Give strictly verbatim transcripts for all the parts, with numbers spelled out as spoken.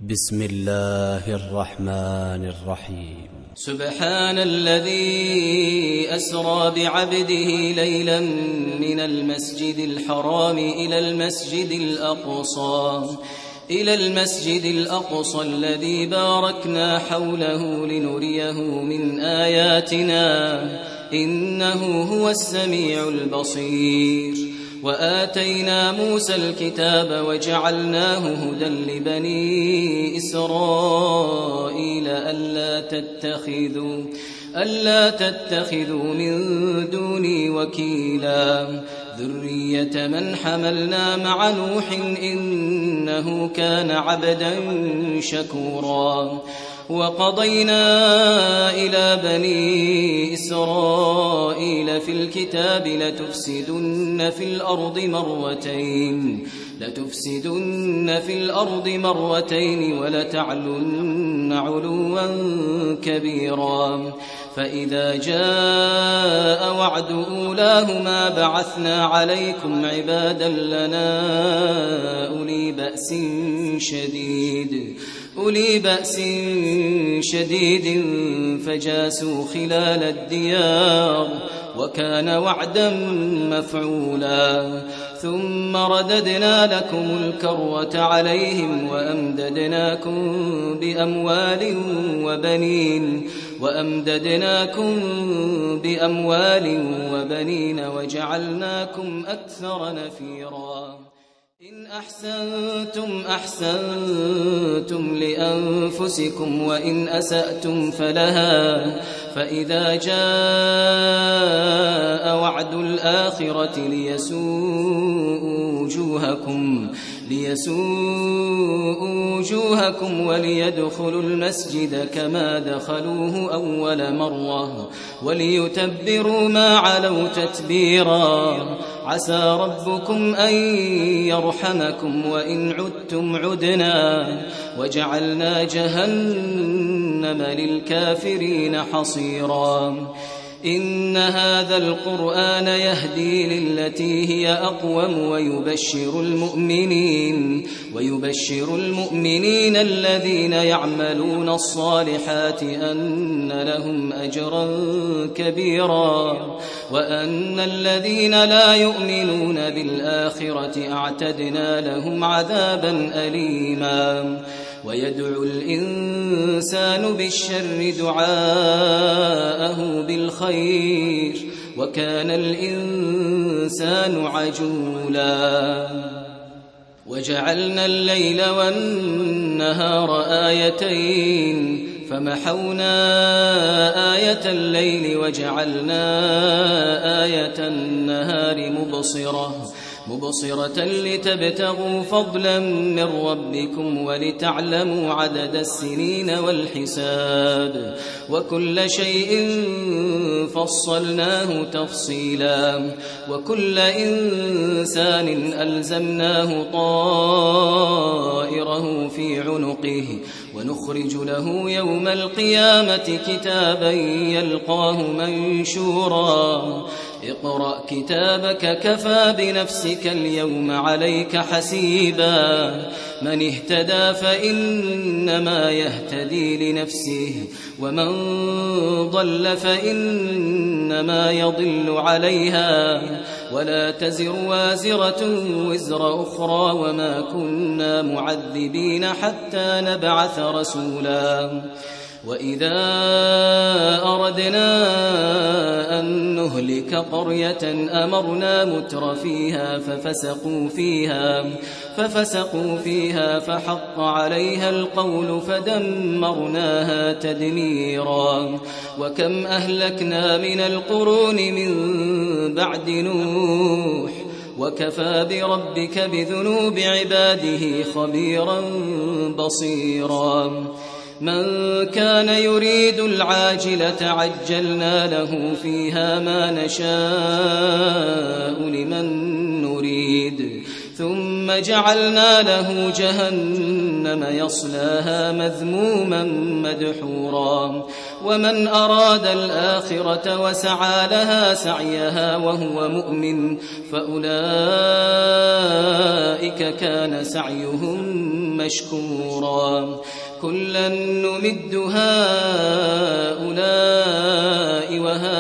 بسم الله الرحمن الرحيم. سبحان الذي أسرى بعبده ليلا من المسجد الحرام إلى المسجد الأقصى إلى المسجد الأقصى الذي باركنا حوله لنريه من آياتنا إنه هو السميع البصير. وآتينا موسى الكتاب وجعلناه هدى لبني إسرائيل ألا تتخذوا ألا تتخذوا من دوني وكيلا ذرية من حملنا مع نوح إنه كان عبدا شكورا. وقضينا إلى بني إسرائيل في الكتاب لتفسدن في الأرض مرتين لتفسدن في الأرض مرتين ولتعلن علوا كبيرا. فإذا جاء وعد أولاهما بعثنا عليكم عبادا لنا أولي بأس شديد أولي بأس شديد فجاسوا خلال الديار وكان وعدا مفعولا. ثم رددنا لكم الكرة عليهم وأمددناكم بأموال وبنين وأمددناكم بأموال وبنين وجعلناكم أكثر نفيرا. إن أحسنتم أحسنتم لأنفسكم وإن أسأتم فلها. فإذا جاء وعد الآخرة ليسوءوا وجوهكم ليسوءوا وجوهكم وليدخلوا المسجد كما دخلوه أول مرة وليتبروا ما علوا تتبيرا. عسى ربكم أن يرحمكم وإن عدتم عدنا وجعلنا جهنم للكافرين حصيرا. إن هذا القرآن يهدي للتي هي أقوم ويبشر المؤمنين ويبشر المؤمنين الذين يعملون الصالحات أن لهم أجرا كبيرا وأن الذين لا يؤمنون بالآخرة أعتدنا لهم عذابا أليما. ويدعو الإنسان بالشر دعاءه بالخير وكان الإنسان عجولا. وجعلنا الليل والنهار آيتين فمحونا آية الليل وجعلنا آية النهار مبصرة مبصرة لتبتغوا فضلا من ربكم ولتعلموا عدد السنين والحساب وكل شيء فصلناه تفصيلا. وكل إنسان ألزمناه طائره في عنقه ونخرج له يوم القيامة كتابا يلقاه منشورا. اقرأ كتابك كفى بنفسك اليوم عليك حسيبا. من اهتدى فإنما يهتدي لنفسه ومن ضل فإنما يضل عليها ولا تزر وازرة وزر أخرى وما كنا معذبين حتى نبعث رسولا. وإذا أردنا أن نهلك قرية أمرنا متر فيها ففسقوا فيها ففسقوا فيها فحق عليها القول فدمرناها تدميرا. وكم أهلكنا من القرون من بعد نوح وكفى بربك بذنوب عباده خبيرا بصيرا. من كان يريد العاجلة عجلنا له فيها ما نشاء لمن نريد ثم جعلنا له جهنم يصلاها مذموما مدحورا. ومن أراد الآخرة وسعى لها سعيها وهو مؤمن فأولئك كان سعيهم مشكورا كلا نمد هؤلاء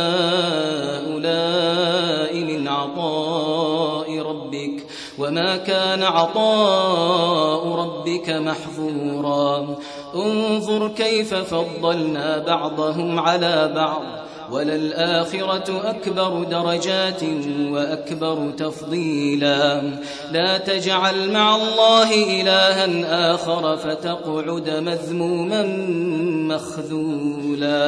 وهؤلاء من عطاء ربك وما كان عطاء ربك محظورا انظر كيف فضلنا بعضهم على بعض وللآخرة أكبر درجات وأكبر تفضيلا لا تجعل مع الله إلها آخر فتقعد مذموما مخذولا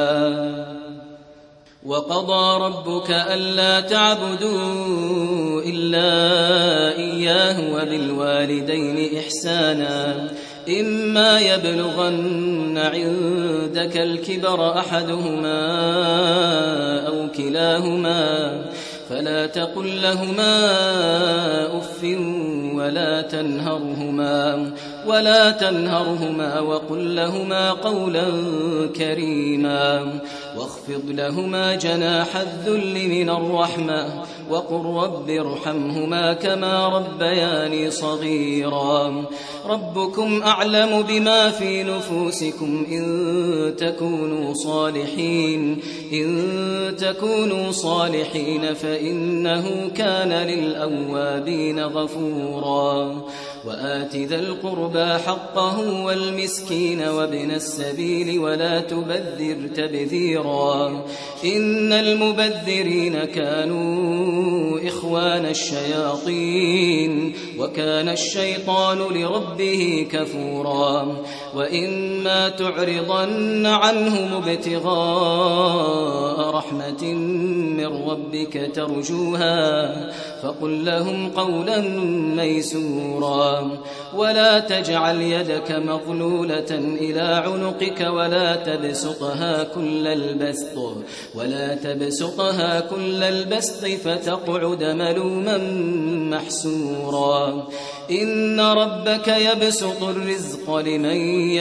وقضى ربك ألا تعبدوا إلا إياه وبالوالدين إحسانا إما يبلغن عندك الكبر أحدهما أو كلاهما فلا تقل لهما أف ولا تنهرهما ولا تنهرهما وقل لهما قولا كريما واخفض لهما جناح الذل من الرحمة وقل رب ارحمهما كما ربياني صغيرا ربكم أعلم بما في نفوسكم إن تكونوا صالحين إن تكونوا صالحين فإنه كان للأوابين غفورا وآت ذا القربى حقه والمسكين وابن السبيل ولا تبذر تبذيرا إن المبذرين كانوا إخوان الشياطين وكان الشيطان لربه كفورا وإما تعرضن عنهم ابتغاء رحمة من ربك ترجوها فقل لهم قولا ميسورا ولا تجعل يدك مغلولة إلى عنقك ولا تبسطها كل البسط ولا تبسطها كل البسط فتقعد ملوما محسورا إن ربك يبسط الرزق لمن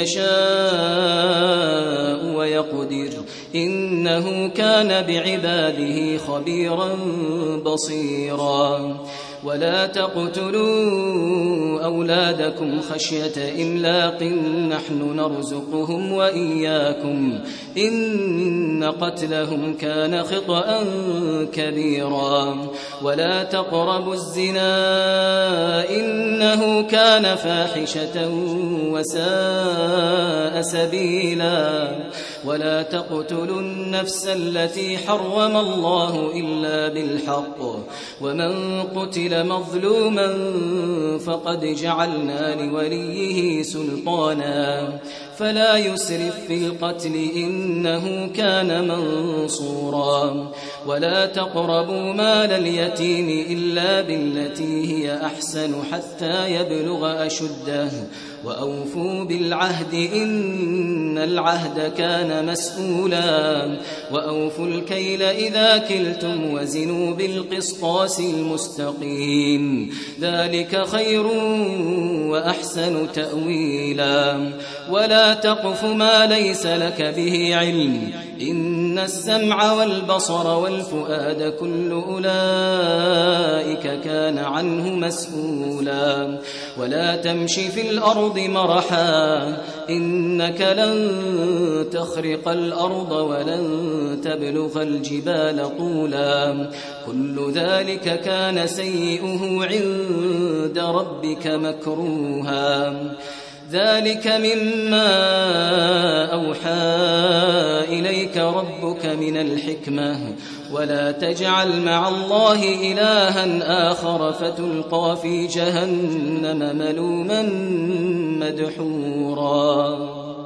يشاء ويقدر إنه كان بعباده خبيرا بصيرا ولا تقتلوا أولادكم خشية إملاق نحن نرزقهم وإياكم إن قتلهم كان خطأ كبيرا ولا تقربوا الزنا إنه كان فاحشة وساء سبيلا ولا تقتلوا النفس التي حرم الله إلا بالحق ومن قتل مظلوما فقد جعلنا لوليه سلطانا فلا يسرف في القتل إنه كان منصورا ولا تقربوا مال اليتيم إلا بالتي هي أحسن حتى يبلغ أشده وأوفوا بالعهد إن العهد كان مسؤولا وأوفوا الكيل إذا كلتم وزنوا بالقسطاس المستقيم ذلك خير وأحسن تأويلا ولا تقف ما ليس لك به علم إن السمع والبصر والفؤاد كل أولئك كان عنه مسؤولا ولا تمش في الأرض مرحا إنك لن تخرق الأرض ولن تبلغ الجبال طولا كل ذلك كان سيئه عند ربك مكروها ذلك مما أوحى إليك ربك من الحكمة ولا تجعل مع الله إلها آخر فتلقى في جهنم ملوما مدحورا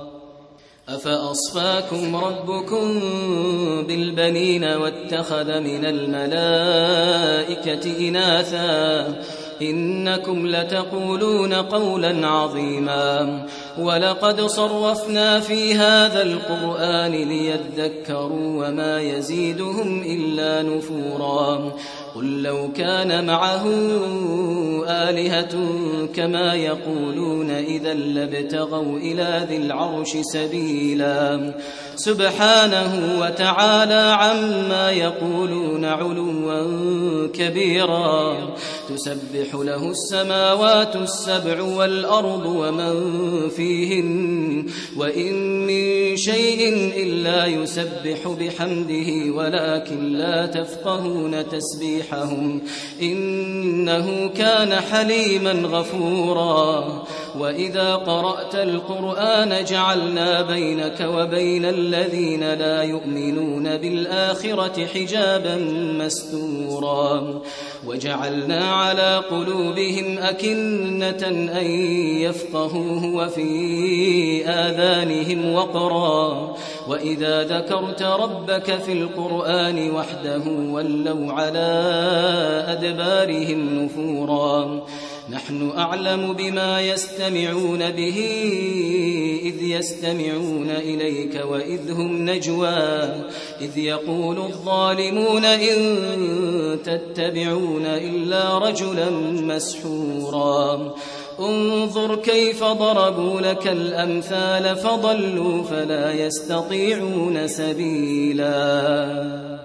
أفأصفاكم ربكم بالبنين واتخذ من الملائكة إناثا إنكم لتقولون قولا عظيما ولقد صرفنا في هذا القرآن ليذكروا وما يزيدهم إلا نفورا قل لو كان معه آلهة كما يقولون إذا لابتغوا إلى ذي العرش سبيلا سبحانه وتعالى عما يقولون علوا كبيرا تسبح له السماوات السبع والأرض ومن فيهن وإن من شيء إلا يسبح بحمده ولكن لا تفقهون تسبيحهم إنه كان حليما غفورا وإذا قرأت القرآن جعلنا بينك وبين الذين لا يؤمنون بالآخرة حجابا مستورا وجعلنا على قلوبهم أكنة أن يفقهوه وفي آذانهم وقرا وإذا ذكرت ربك في القرآن وحده ولوا على أدبارهم نفورا نحن أعلم بما يستمعون به إذ يستمعون إليك وإذ هم نجوى إذ يقول الظالمون إن تتبعون إلا رجلا مسحورا انظر كيف ضربوا لك الأمثال فضلوا فلا يستطيعون سبيلا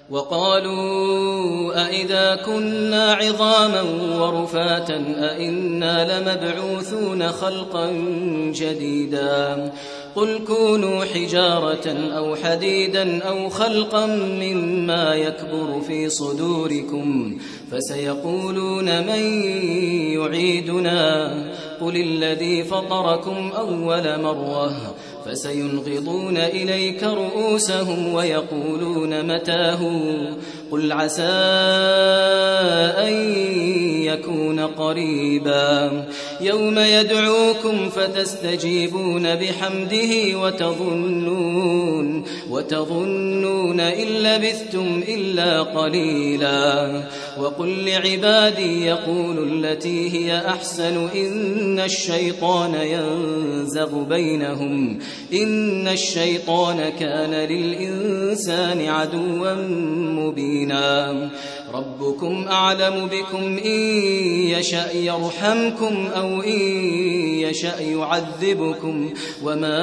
وقالوا أئذا كنا عظاما ورفاتا أئنا لمبعوثون خلقا جديدا قل كونوا حجارة أو حديدا أو خلقا مما يكبر في صدوركم فسيقولون من يعيدنا قل الذي فطركم أول مرة فسينغضون إليك رؤوسهم ويقولون متاه قل عسى أن يكون قريبا يوم يدعوكم فتستجيبون بحمده وتظنون وتظنون إن لبثتم إلا قليلا وقل لعبادي يقولوا التي هي أحسن إن الشيطان ينزغ بينهم إن الشيطان كان للإنسان عدوا مبينا ربكم أعلم بكم إن يشأ يرحمكم أو إن يشأ يعذبكم وما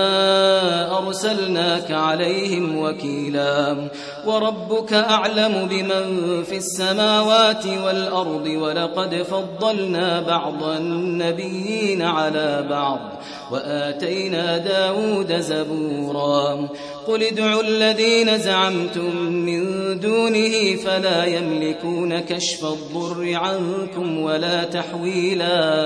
أرسلناك عليهم وكيلا وربك أعلم بمن في السماوات والأرض ولقد فضلنا بعض النبيين على بعض وآتينا داود زبورا قل ادعوا الذين زعمتم من دونه فلا يملكون كشف الضر عنكم ولا تحويلا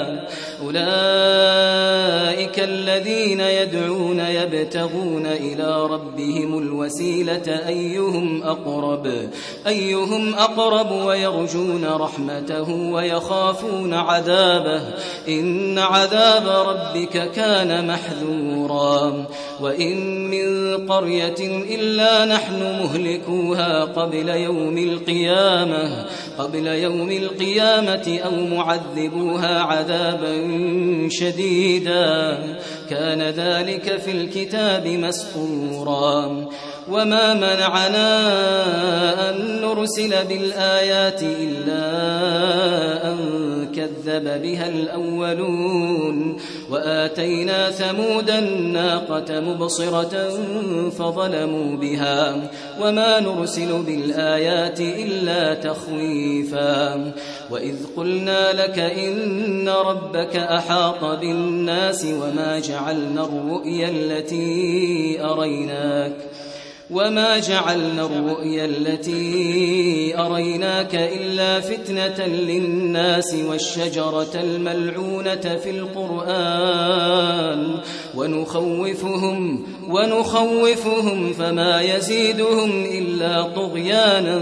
أولئك الذين يدعون يبتغون إلى ربهم الوسيلة أيهم أقرب أيهم أقرب ويرجون رحمته ويخافون عذابه إن عذاب ربك كان محذورا وإن من قرية إلا نحن مهلكوها قبل يوم القيامة قبل يوم القيامة أو معذبوها عذابا شديدا كان ذلك في الكتاب مسطورا وما منعنا أن نرسل بالآيات إلا أن كذب بها الأولون وآتينا ثمود الناقة مبصرة فظلموا بها وما نرسل بالآيات إلا تخويفا وإذ قلنا لك إن ربك أحاط بالناس وما جعلنا الرؤيا التي أريناك وما جعلنا الرؤيا التي أريناك إلا فتنة للناس والشجرة الملعونة في القرآن ونخوفهم ونخوفهم فما يزيدهم إلا طغيانا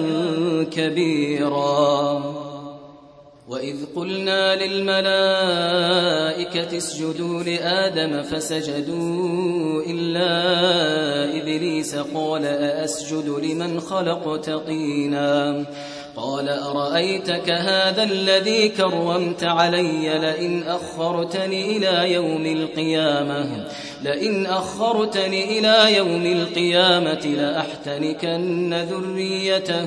كبيرا وإذ قلنا للملائكة اسجدوا لآدم فسجدوا إلا إبليس قال أأسجد لمن خلقت طينا قال أرأيتك هذا الذي كرمت علي لئن أخرتني إلى يوم القيامة لئن أخرتني إلى يوم القيامة لأحتنكن ذريته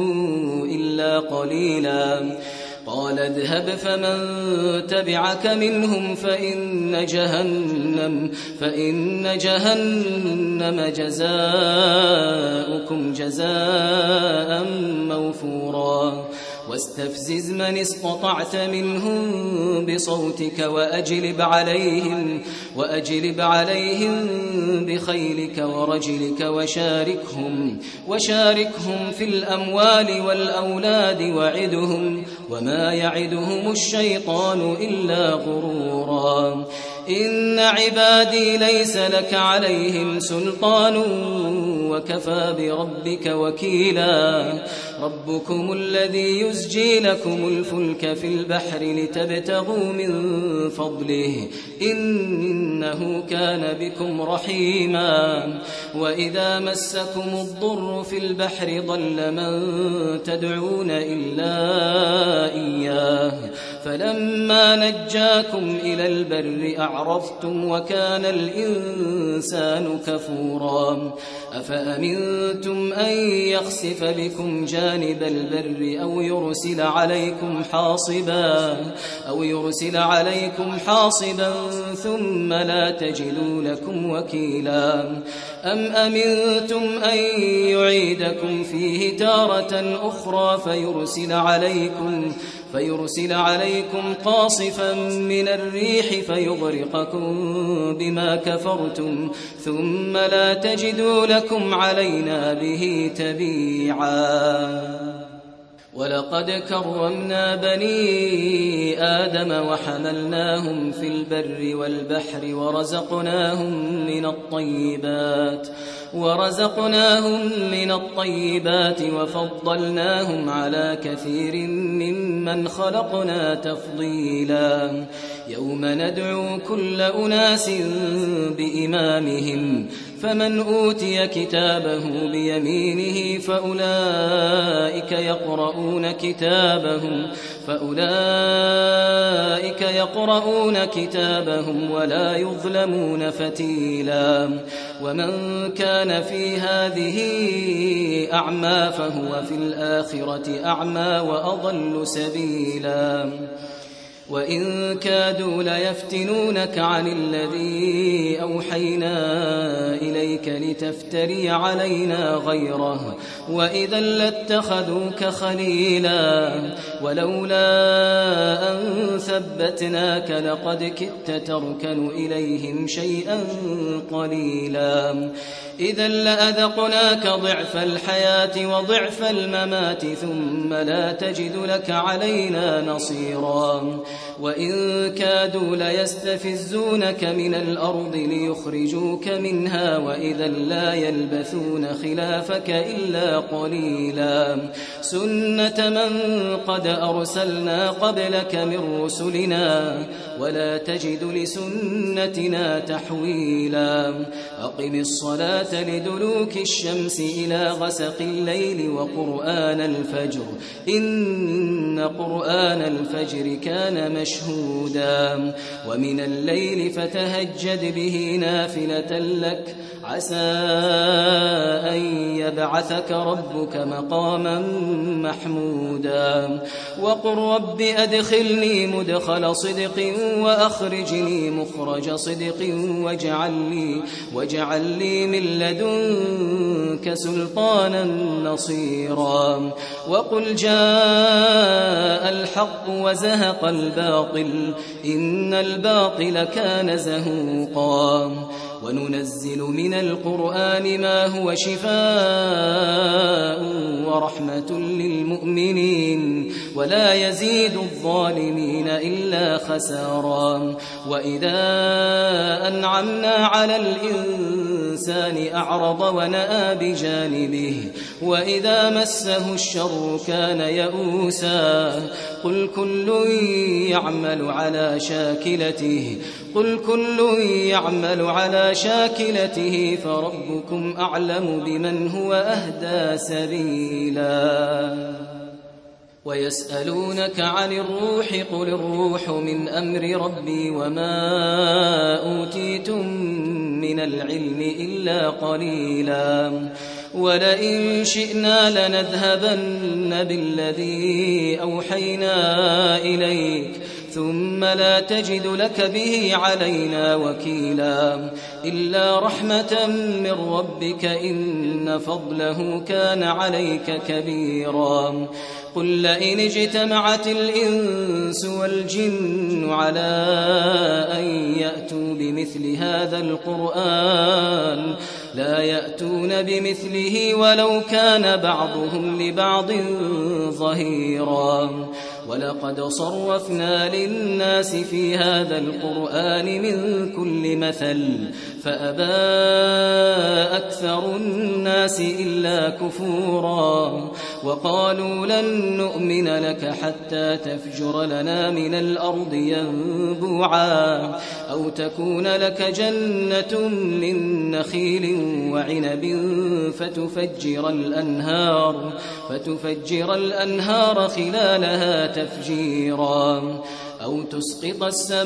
إلا قليلا قال اذهب فمن تبعك منهم فإن جهنم فإن جهنم جزاؤكم جزاء موفورا واستفزز من استطعت منهم بصوتك وأجلب عليهم وأجلب عليهم بخيلك ورجلك وشاركهم وشاركهم في الأموال والأولاد وعدهم وما يعدهم الشيطان إلا غرورا إن عبادي ليس لك عليهم سلطان وكفى بربك وكيلا ربكم الذي يزجي لكم الفلك في البحر لتبتغوا من فضله إنه كان بكم رحيما وإذا مسكم الضر في البحر ضل من تدعون إلا إياه فلما نجاكم إلى البر أعرضتم وكان الإنسان كفورا أفأمنتم أن يخسف بكم جانب البر أو يرسل عليكم حاصبا أو يرسل عليكم حاصبا ثم لا تجدوا لكم وكيلا أم أمنتم أن يعيدكم فيه تارة أخرى فيرسل عليكم فيرسل عليكم قاصفا من الريح فيغرقكم بما كفرتم ثم لا تجدوا لكم علينا به تبيعا ولقد كرمنا بني آدم وحملناهم في البر والبحر ورزقناهم من الطيبات ورزقناهم من الطيبات وفضلناهم على كثير ممن خلقنا تفضيلا يوم ندعو كل أناس بإمامهم فمن أوتي كتابه بيمينه فأولئك يقرؤون كتابهم فأولئك يقرؤون كتابهم ولا يظلمون فتيلا ومن كان في هذه أعمى فهو في الآخرة أعمى وأضل سبيلا وإن كادوا ليفتنونك عن الذي أوحينا إليك لتفتري علينا غيره وإذا لاتخذوك خليلا ولولا أن ثبتناك لقد كدت تركن إليهم شيئا قليلا إذا لأذقناك ضعف الحياة وضعف الممات ثم لا تجد لك علينا نصيرا وإن كادوا ليستفزونك من الأرض ليخرجوك منها وإذا لا يلبثون خلافك إلا قليلا سنة من قد أرسلنا قبلك من رسلنا ولا تجد لسنتنا تحويلا أقم الصلاة لدلوك الشمس إلى غسق الليل وقرآن الفجر إن قرآن الفجر كان مشهودا ومن الليل فتهجد به نافلة لك عسى أن يبعثك ربك مقاما محمودا وقل رب أدخلني مدخل صدق وأخرجني مخرج صدق واجعل لي, واجعل لي من لدنك سلطانا نصيرا وقل جاء الحق وزهق الباطل إن الباطل كان زهوقا وننزل من القرآن ما هو شفاء ورحمة للمؤمنين ولا يزيد الظالمين إلا خسارا وإذا أنعمنا على الإنسان أعرض ونأى بجانبه وإذا مسه الشر كان يئوسا قل كل يعمل على شاكلته قل كل يعمل على شاكلته فربكم أعلم بمن هو أهدى سبيلا ويسألونك عن الروح قل الروح من أمر ربي وما أوتيتم من العلم إلا قليلا ولئن شئنا لنذهبن بالذي أوحينا إليك ثم لا تجد لك به علينا وكيلا إلا رحمة من ربك إن فضله كان عليك كبيرا قل لئن اجتمعت الإنس والجن على أن يأتوا بمثل هذا القرآن لا يأتون بمثله ولو كان بعضهم لبعض ظهيرا ولقد صرفنا للناس في هذا القرآن من كل مثل فأبى أكثر الناس إلا كفورا وقالوا لن نؤمن لك حتى تفجر لنا من الأرض ينبوعا أو تكون لك جنة من نخيل وعنب فتفجر الأنهار فتفجر الأنهار خلالها تفجيرا أو تسقط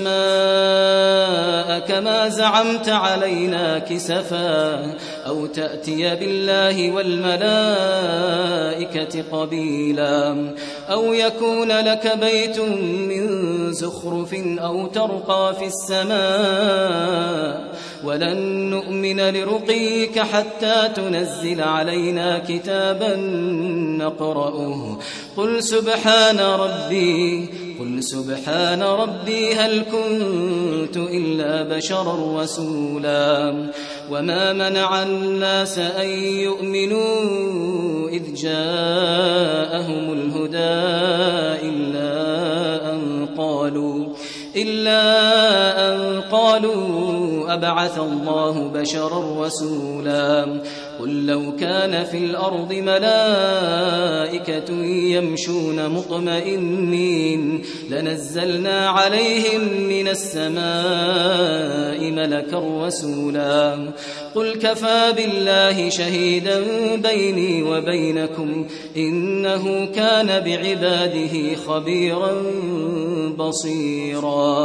السماء كما زعمت علينا كسفا أو تأتي بالله والملائكة قبيلا أو يكون لك بيت من زخرف أو ترقى في السماء ولن نؤمن لرقيك حتى تنزل علينا كتابا نقرأه قل سبحان ربي قل سبحان ربي هل كنت إلا بشرا رسولا وما منع الناس أن يؤمنوا إذ جاءهم الهدى إلا أن قالوا إلا أن قالوا أبعث الله بشرا رسولا قل لو كان في الأرض ملائكة يمشون مطمئنين لنزلنا عليهم من السماء ملكا رسولا قل كفى بالله شهيدا بيني وبينكم إنه كان بعباده خبيرا بصيرا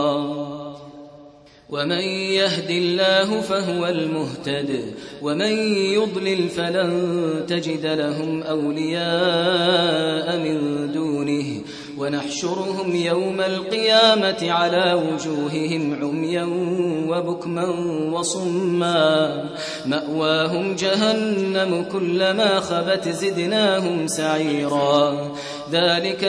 ومن يهد الله فهو المهتد ومن يضلل فلن تجد لهم أولياء من دونه ونحشرهم يوم القيامة على وجوههم عميا وبكما وصما مأواهم جهنم كلما خبت زدناهم سعيرا ذلك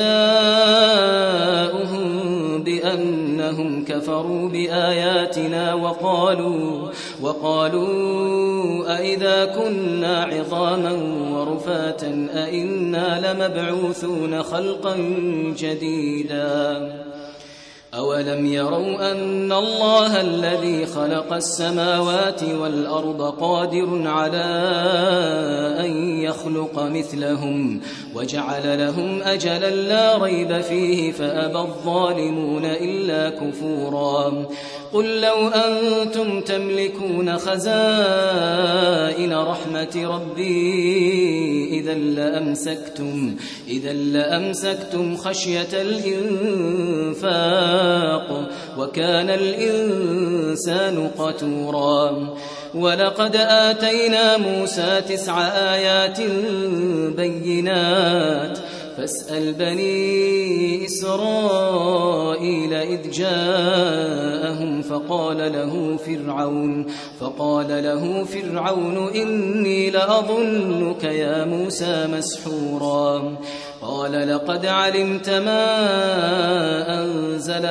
جزاؤهم بأنهم كفروا بآياتنا وقالوا وقالوا أئذا كنا عظاما ورفاتا أئنا لمبعوثون خلقا جديدا أولم يروا أن الله الذي خلق السماوات والأرض قادر على أن يخلق مثلهم وجعل لهم أجلا لا ريب فيه فأبى الظالمون إلا كفورا قل لو أنتم تملكون خزائن رحمة ربي إذا لأمسكتم إذا لأمسكتم خشية الإنفاق وكان الإنسان قتورا ولقد آتينا موسى تسع آيات بينات فاسأل بني إسرائيل إذ جاءهم فقال له فرعون فقال له فرعون إني لأظنك يا موسى مسحورا قال لقد علمت ما أنزل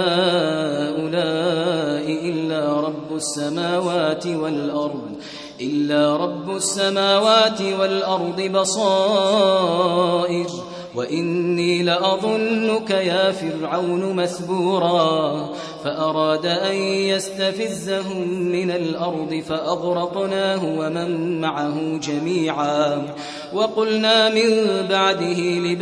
هؤلاء إلا رب السماوات والأرض إلا رب السماوات والأرض بصائر وإني لأظنك يا فرعون مثبورا فأراد أن يستفزهم من الأرض فأغرقناه ومن معه جميعا وقلنا من بعده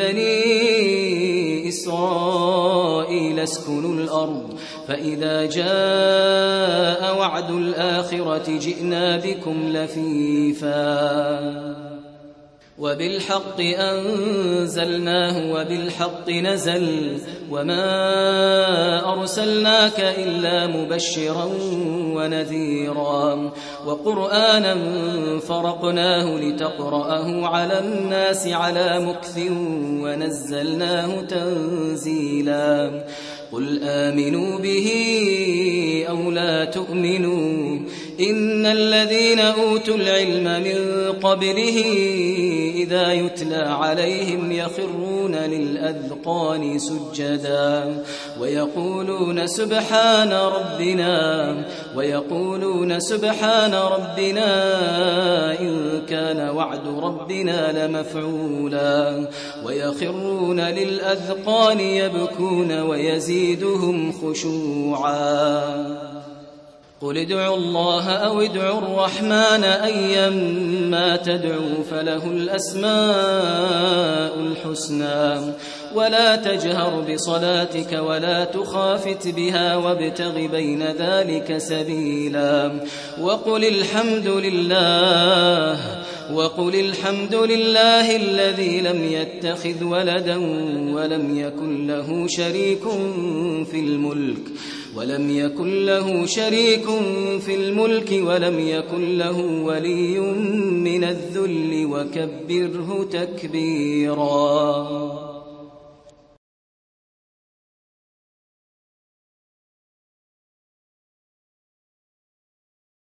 لبني إسرائيل اسكنوا الأرض فإذا جاء وعد الآخرة جئنا بكم لفيفا وبالحق أنزلناه وبالحق نزل وما أرسلناك إلا مبشرا ونذيرا وقرآنا فرقناه لتقرأه على الناس على مكث ونزلناه تنزيلا قل آمنوا به أو لا تؤمنوا إن الذين أوتوا العلم من قبله إذا يتلى عليهم يخرون للأذقان سجدا ويقولون سبحان ربنا ويقولون سبحان ربنا إن كان وعد ربنا لمفعولا ويخرون للأذقان يبكون ويزيدهم خشوعا قل ادعوا الله أو ادعوا الرحمن أيما تدعوا فله الأسماء الحسنى ولا تجهر بصلاتك ولا تخافت بها وابتغ بين ذلك سبيلا وقل الحمد لله وقل الحمد لله الذي لم يتخذ ولدا ولم يكن له شريك في الملك ولم يكن له شريك في الملك ولم يكن له ولي من الذل وكبره تكبيرا.